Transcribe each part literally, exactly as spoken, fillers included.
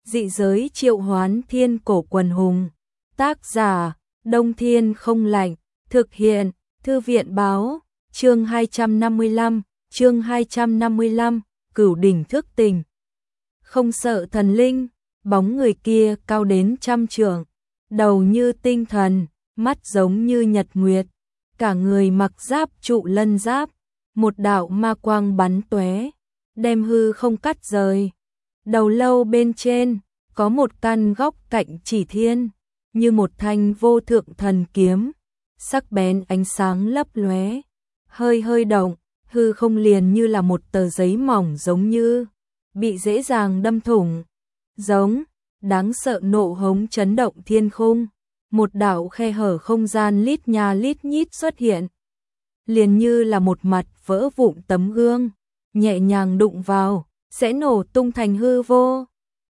Dị giới triệu hoán thiên cổ quần hùng. Tác giả, Đông Thiên không lạnh. Thực hiện, Thư viện báo. Chương hai trăm năm mươi lăm, chương hai trăm năm mươi lăm, Cửu đỉnh thức tình. Không sợ thần linh, bóng người kia cao đến trăm trượng, đầu như tinh thần, mắt giống như nhật nguyệt, cả người mặc giáp trụ lân giáp, một đạo ma quang bắn tóe, đem hư không cắt rời. Đầu lâu bên trên có một căn góc cạnh chỉ thiên, như một thanh vô thượng thần kiếm, sắc bén ánh sáng lấp lóe, hơi hơi động, hư không liền như là một tờ giấy mỏng giống như bị dễ dàng đâm thủng. Giống, đáng sợ nộ hống chấn động thiên khung, một đạo khe hở không gian lít nha lít nhít xuất hiện, liền như là một mặt vỡ vụn tấm gương, nhẹ nhàng đụng vào, sẽ nổ tung thành hư vô.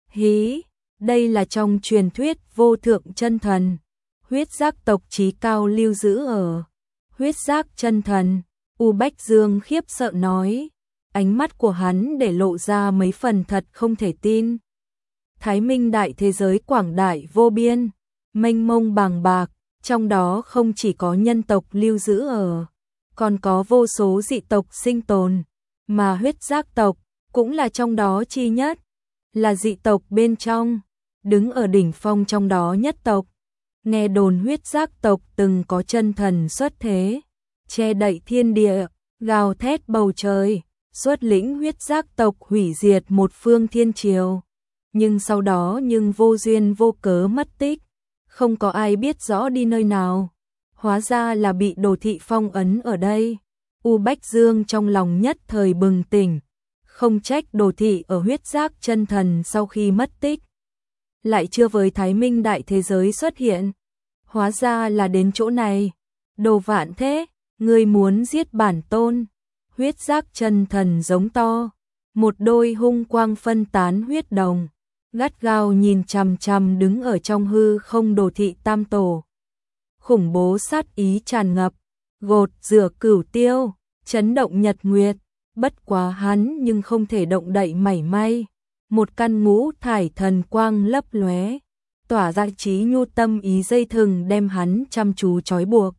Hí, đây là trong truyền thuyết vô thượng chân thần, huyết giác tộc chí cao lưu giữ ở. Huyết giác chân thần, U Bách Dương khiếp sợ nói, ánh mắt của hắn để lộ ra mấy phần thật không thể tin. Thái Minh đại thế giới quảng đại vô biên, mênh mông bàng bạc, trong đó không chỉ có nhân tộc lưu giữ ở, còn có vô số dị tộc sinh tồn, mà huyết giác tộc cũng là trong đó chi nhất, là dị tộc bên trong, đứng ở đỉnh phong trong đó nhất tộc. Nghe đồn huyết giác tộc từng có chân thần xuất thế, che đậy thiên địa, gào thét bầu trời, xuất lĩnh huyết giác tộc hủy diệt một phương thiên triều. Nhưng sau đó nhưng vô duyên vô cớ mất tích, không có ai biết rõ đi nơi nào. Hóa ra là bị Đồ Thị phong ấn ở đây. U Bách Dương trong lòng nhất thời bừng tỉnh, không trách Đồ Thị ở huyết giác chân thần sau khi mất tích lại chưa với Thái Minh đại thế giới xuất hiện. Hóa ra là đến chỗ này. Đồ Vạn Thế, ngươi muốn giết bản tôn? Huyết giác chân thần giống to, một đôi hung quang phân tán huyết đồng, gắt gao nhìn chằm chằm đứng ở trong hư không Đồ Thị tam tổ. Khủng bố sát ý tràn ngập, gột rửa cửu tiêu, chấn động nhật nguyệt, bất quá hắn nhưng không thể động đậy mảy may. Một căn ngũ thải thần quang lấp lóe, tỏa ra trí nhu tâm ý dây thừng đem hắn chăm chú trói buộc.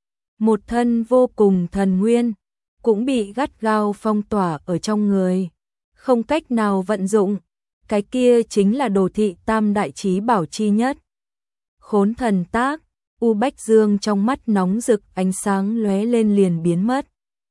Một thân vô cùng thần nguyên, cũng bị gắt gao phong tỏa ở trong người, không cách nào vận dụng. Cái kia chính là Đồ Thị tam đại trí bảo chi nhất. Khốn thần tác, U Bách Dương trong mắt nóng rực ánh sáng lóe lên liền biến mất.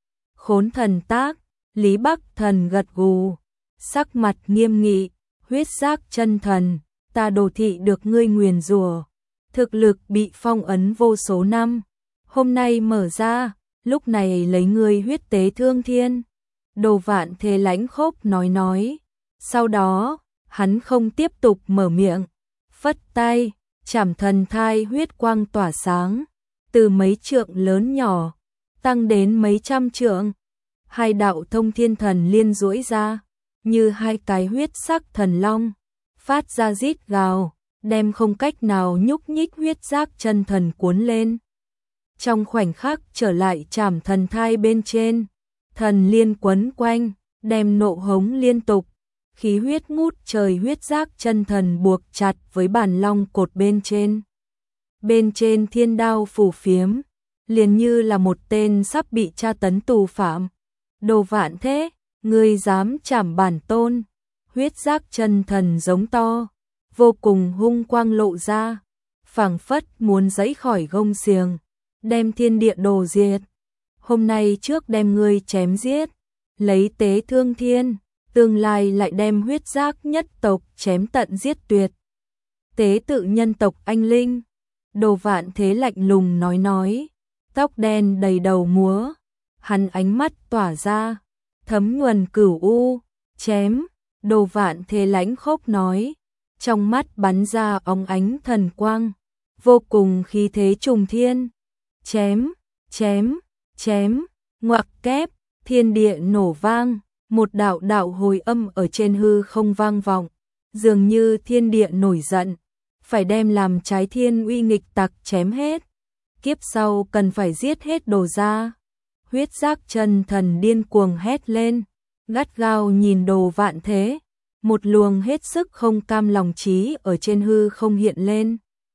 Khốn thần tác, Lý Bắc Thần gật gù, sắc mặt nghiêm nghị, huyết giác chân thần, ta Đồ Thị được ngươi nguyền rủa, thực lực bị phong ấn vô số năm, hôm nay mở ra, lúc này lấy ngươi huyết tế thương thiên. Đồ Vạn Thế lãnh khốc nói nói, sau đó, hắn không tiếp tục mở miệng, phất tay, chảm thần thai huyết quang tỏa sáng, từ mấy trượng lớn nhỏ, tăng đến mấy trăm trượng, hai đạo thông thiên thần liên duỗi ra, như hai cái huyết sắc thần long, phát ra rít gào, đem không cách nào nhúc nhích huyết giác chân thần cuốn lên. Trong khoảnh khắc trở lại chảm thần thai bên trên, thần liên quấn quanh, đem nộ hống liên tục, khí huyết ngút trời huyết giác chân thần buộc chặt với bản long cột bên trên. Bên trên thiên đao phủ phiếm, liền như là một tên sắp bị tra tấn tù phạm. Đồ Vạn Thế, ngươi dám chảm bản tôn? Huyết giác chân thần giống to, vô cùng hung quang lộ ra, phảng phất muốn giãy khỏi gông xiềng, đem thiên địa đồ diệt. Hôm nay trước đem ngươi chém giết, lấy tế thương thiên, tương lai lại đem huyết giác nhất tộc chém tận giết tuyệt. Tế tự nhân tộc anh linh. Đồ Vạn Thế lạnh lùng nói nói, tóc đen đầy đầu múa, hắn ánh mắt tỏa ra, thấm nhuần cửu u, chém. Đồ Vạn Thế lãnh khốc nói, trong mắt bắn ra óng ánh thần quang, vô cùng khí thế trùng thiên. Chém, chém, chém, ngoặc kép, thiên địa nổ vang, một đạo đạo hồi âm ở trên hư không vang vọng, dường như thiên địa nổi giận, phải đem làm trái thiên uy nghịch tặc chém hết. Kiếp sau cần phải giết hết Đồ gia. Huyết giác chân thần điên cuồng hét lên, gắt gao nhìn Đồ Vạn Thế. một luồng hết sức không cam lòng trí ở trên hư không hiện lên,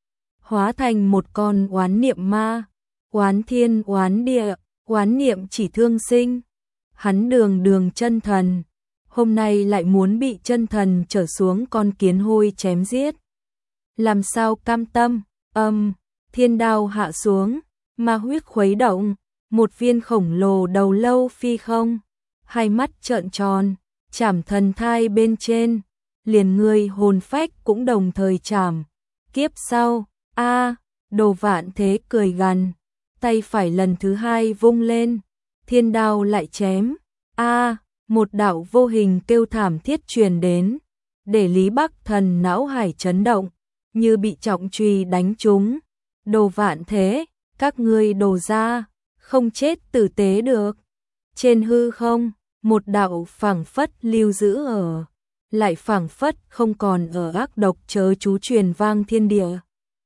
hóa thành một con oán niệm ma, oán thiên oán địa, oán niệm chỉ thương sinh. Hắn đường đường chân thần, hôm nay lại muốn bị chân thần trở xuống con kiến hôi chém giết. Làm sao cam tâm? Âm, thiên đao hạ xuống, ma huyết khuấy động, một viên khổng lồ đầu lâu phi không, hai mắt trợn tròn, chảm thần thai bên trên, liền người hồn phách cũng đồng thời chảm. Kiếp sau, a, Đồ Vạn Thế cười gằn, tay phải lần thứ hai vung lên, thiên đao lại chém. A, một đạo vô hình kêu thảm thiết truyền đến, để Lý Bắc Thần não hải chấn động, như bị trọng chùy đánh trúng. Đồ Vạn Thế, các ngươi đồ ra, không chết tử tế được. Trên hư không, một đạo phảng phất lưu giữ ở, lại phảng phất không còn ở ác độc chớ chú truyền vang thiên địa.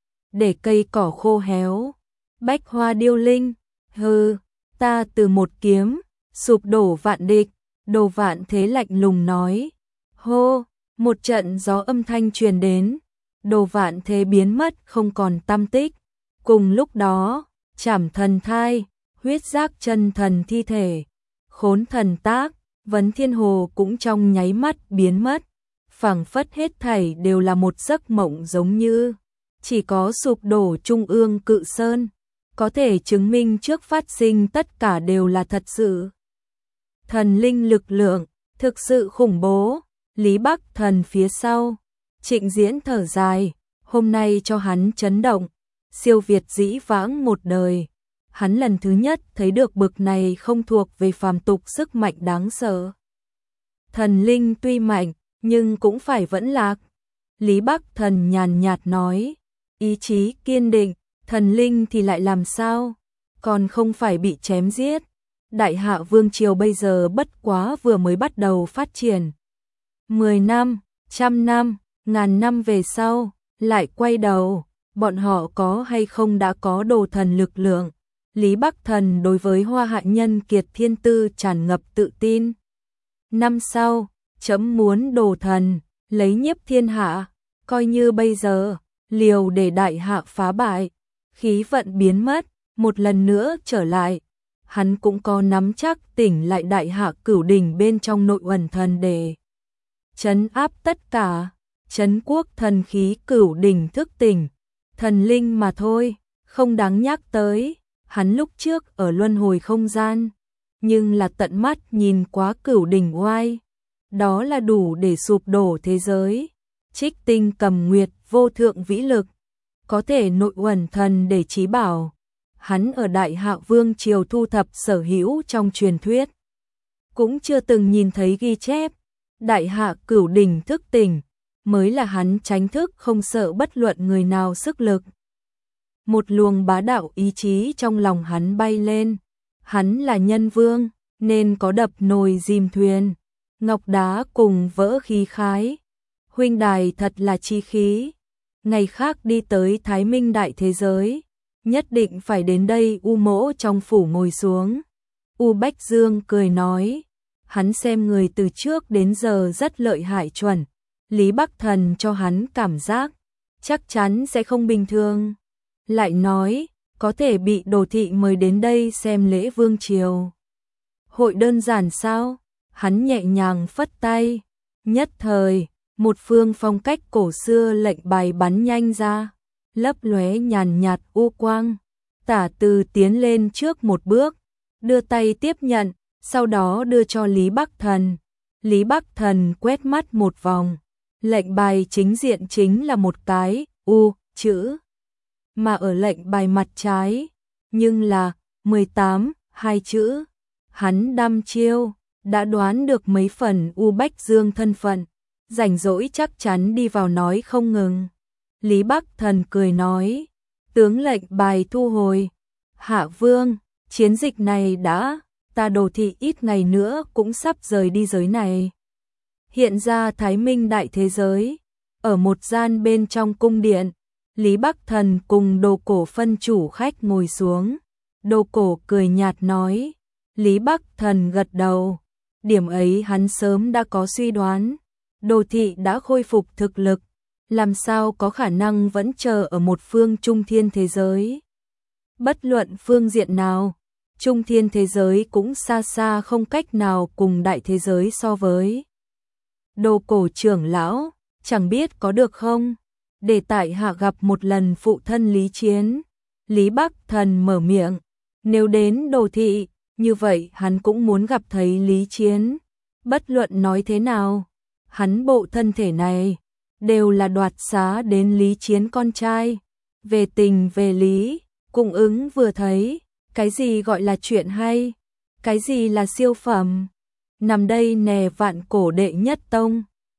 Để cây cỏ khô héo, bách hoa điêu linh, hừ, ta từ một kiếm sụp đổ vạn địch. Đồ Vạn Thế lạnh lùng nói. Hô, một trận gió âm thanh truyền đến, Đồ Vạn Thế biến mất không còn tăm tích. Cùng lúc đó, chảm thần thai, huyết giác chân thần thi thể, khốn thần tác, vấn thiên hồ cũng trong nháy mắt biến mất. Phảng phất hết thảy đều là một giấc mộng, giống như chỉ có sụp đổ trung ương cự sơn, có thể chứng minh trước phát sinh tất cả đều là thật sự. Thần linh lực lượng, thực sự khủng bố. Lý Bắc Thần phía sau, Trịnh Diễn thở dài, hôm nay cho hắn chấn động, siêu việt dĩ vãng một đời. Hắn lần thứ nhất thấy được bực này không thuộc về phàm tục sức mạnh đáng sợ. Thần linh tuy mạnh, nhưng cũng phải vẫn lạc. Lý Bắc Thần nhàn nhạt nói, ý chí kiên định, thần linh thì lại làm sao, còn không phải bị chém giết. Đại Hạ Vương Triều bây giờ bất quá vừa mới bắt đầu phát triển. Mười năm, trăm năm, ngàn năm về sau, lại quay đầu, bọn họ có hay không đã có đồ thần lực lượng. Lý Bắc Thần đối với Hoa Hạ nhân kiệt thiên tư tràn ngập tự tin. Năm sau, chấm muốn đồ thần, lấy nhiếp thiên hạ, coi như bây giờ, liều để Đại Hạ phá bại, khí vận biến mất, một lần nữa trở lại. Hắn cũng có nắm chắc tỉnh lại Đại Hạ cửu đỉnh bên trong nội uẩn thần để trấn áp tất cả, trấn quốc thần khí cửu đỉnh thức tỉnh, thần linh mà thôi, không đáng nhắc tới. Hắn lúc trước ở luân hồi không gian, nhưng là tận mắt nhìn quá cửu đỉnh oai, đó là đủ để sụp đổ thế giới. Trích tinh cầm nguyệt vô thượng vĩ lực, có thể nội uẩn thần để trí bảo. Hắn ở Đại Hạ Vương Triều thu thập sở hữu trong truyền thuyết, cũng chưa từng nhìn thấy ghi chép. Đại Hạ cửu đỉnh thức tỉnh, mới là hắn tránh thức không sợ bất luận người nào sức lực. Một luồng bá đạo ý chí trong lòng hắn bay lên. Hắn là nhân vương, nên có đập nồi dìm thuyền, ngọc đá cùng vỡ khí khái. Huynh đài thật là chi khí. Ngày khác đi tới Thái Minh đại thế giới, nhất định phải đến đây U mỗ trong phủ ngồi xuống. U Bách Dương cười nói, hắn xem người từ trước đến giờ rất lợi hại chuẩn. Lý Bắc Thần cho hắn cảm giác chắc chắn sẽ không bình thường. Lại nói, có thể bị đồ thị mời đến đây xem lễ vương triều. Hội đơn giản sao? Hắn nhẹ nhàng phất tay. Nhất thời, một phương phong cách cổ xưa lệnh bài bắn nhanh ra, lấp lóe nhàn nhạt u quang. Tả Từ tiến lên trước một bước, đưa tay tiếp nhận, sau đó đưa cho Lý Bắc Thần. Lý Bắc Thần quét mắt một vòng, lệnh bài chính diện chính là một cái U chữ, mà ở lệnh bài mặt trái, nhưng là mười tám, hai chữ. Hắn đăm chiêu, đã đoán được mấy phần U Bách Dương thân phận, rảnh rỗi chắc chắn đi vào nói không ngừng. Lý Bắc Thần cười nói, tướng lệnh bài thu hồi. Hạ Vương, chiến dịch này đã, ta đồ thị ít ngày nữa cũng sắp rời đi giới này. Hiện ra Thái Minh đại thế giới, ở một gian bên trong cung điện, Lý Bắc Thần cùng Đồ Cổ phân chủ khách ngồi xuống. Đồ Cổ cười nhạt nói, Lý Bắc Thần gật đầu, điểm ấy hắn sớm đã có suy đoán. Đồ Thị đã khôi phục thực lực, làm sao có khả năng vẫn chờ ở một phương trung thiên thế giới. Bất luận phương diện nào, trung thiên thế giới cũng xa xa không cách nào cùng đại thế giới so với. Đồ Cổ trưởng lão, chẳng biết có được không, để tại hạ gặp một lần phụ thân Lý Chiến. Lý Bắc Thần mở miệng, nếu đến Đồ Thị, như vậy hắn cũng muốn gặp thấy Lý Chiến. Bất luận nói thế nào, hắn bộ thân thể này đều là đoạt xá đến Lý Chiến con trai. Về tình về lý, cung ứng vừa thấy, cái gì gọi là chuyện hay, cái gì là siêu phẩm. Nằm đây nè vạn cổ đệ nhất tông,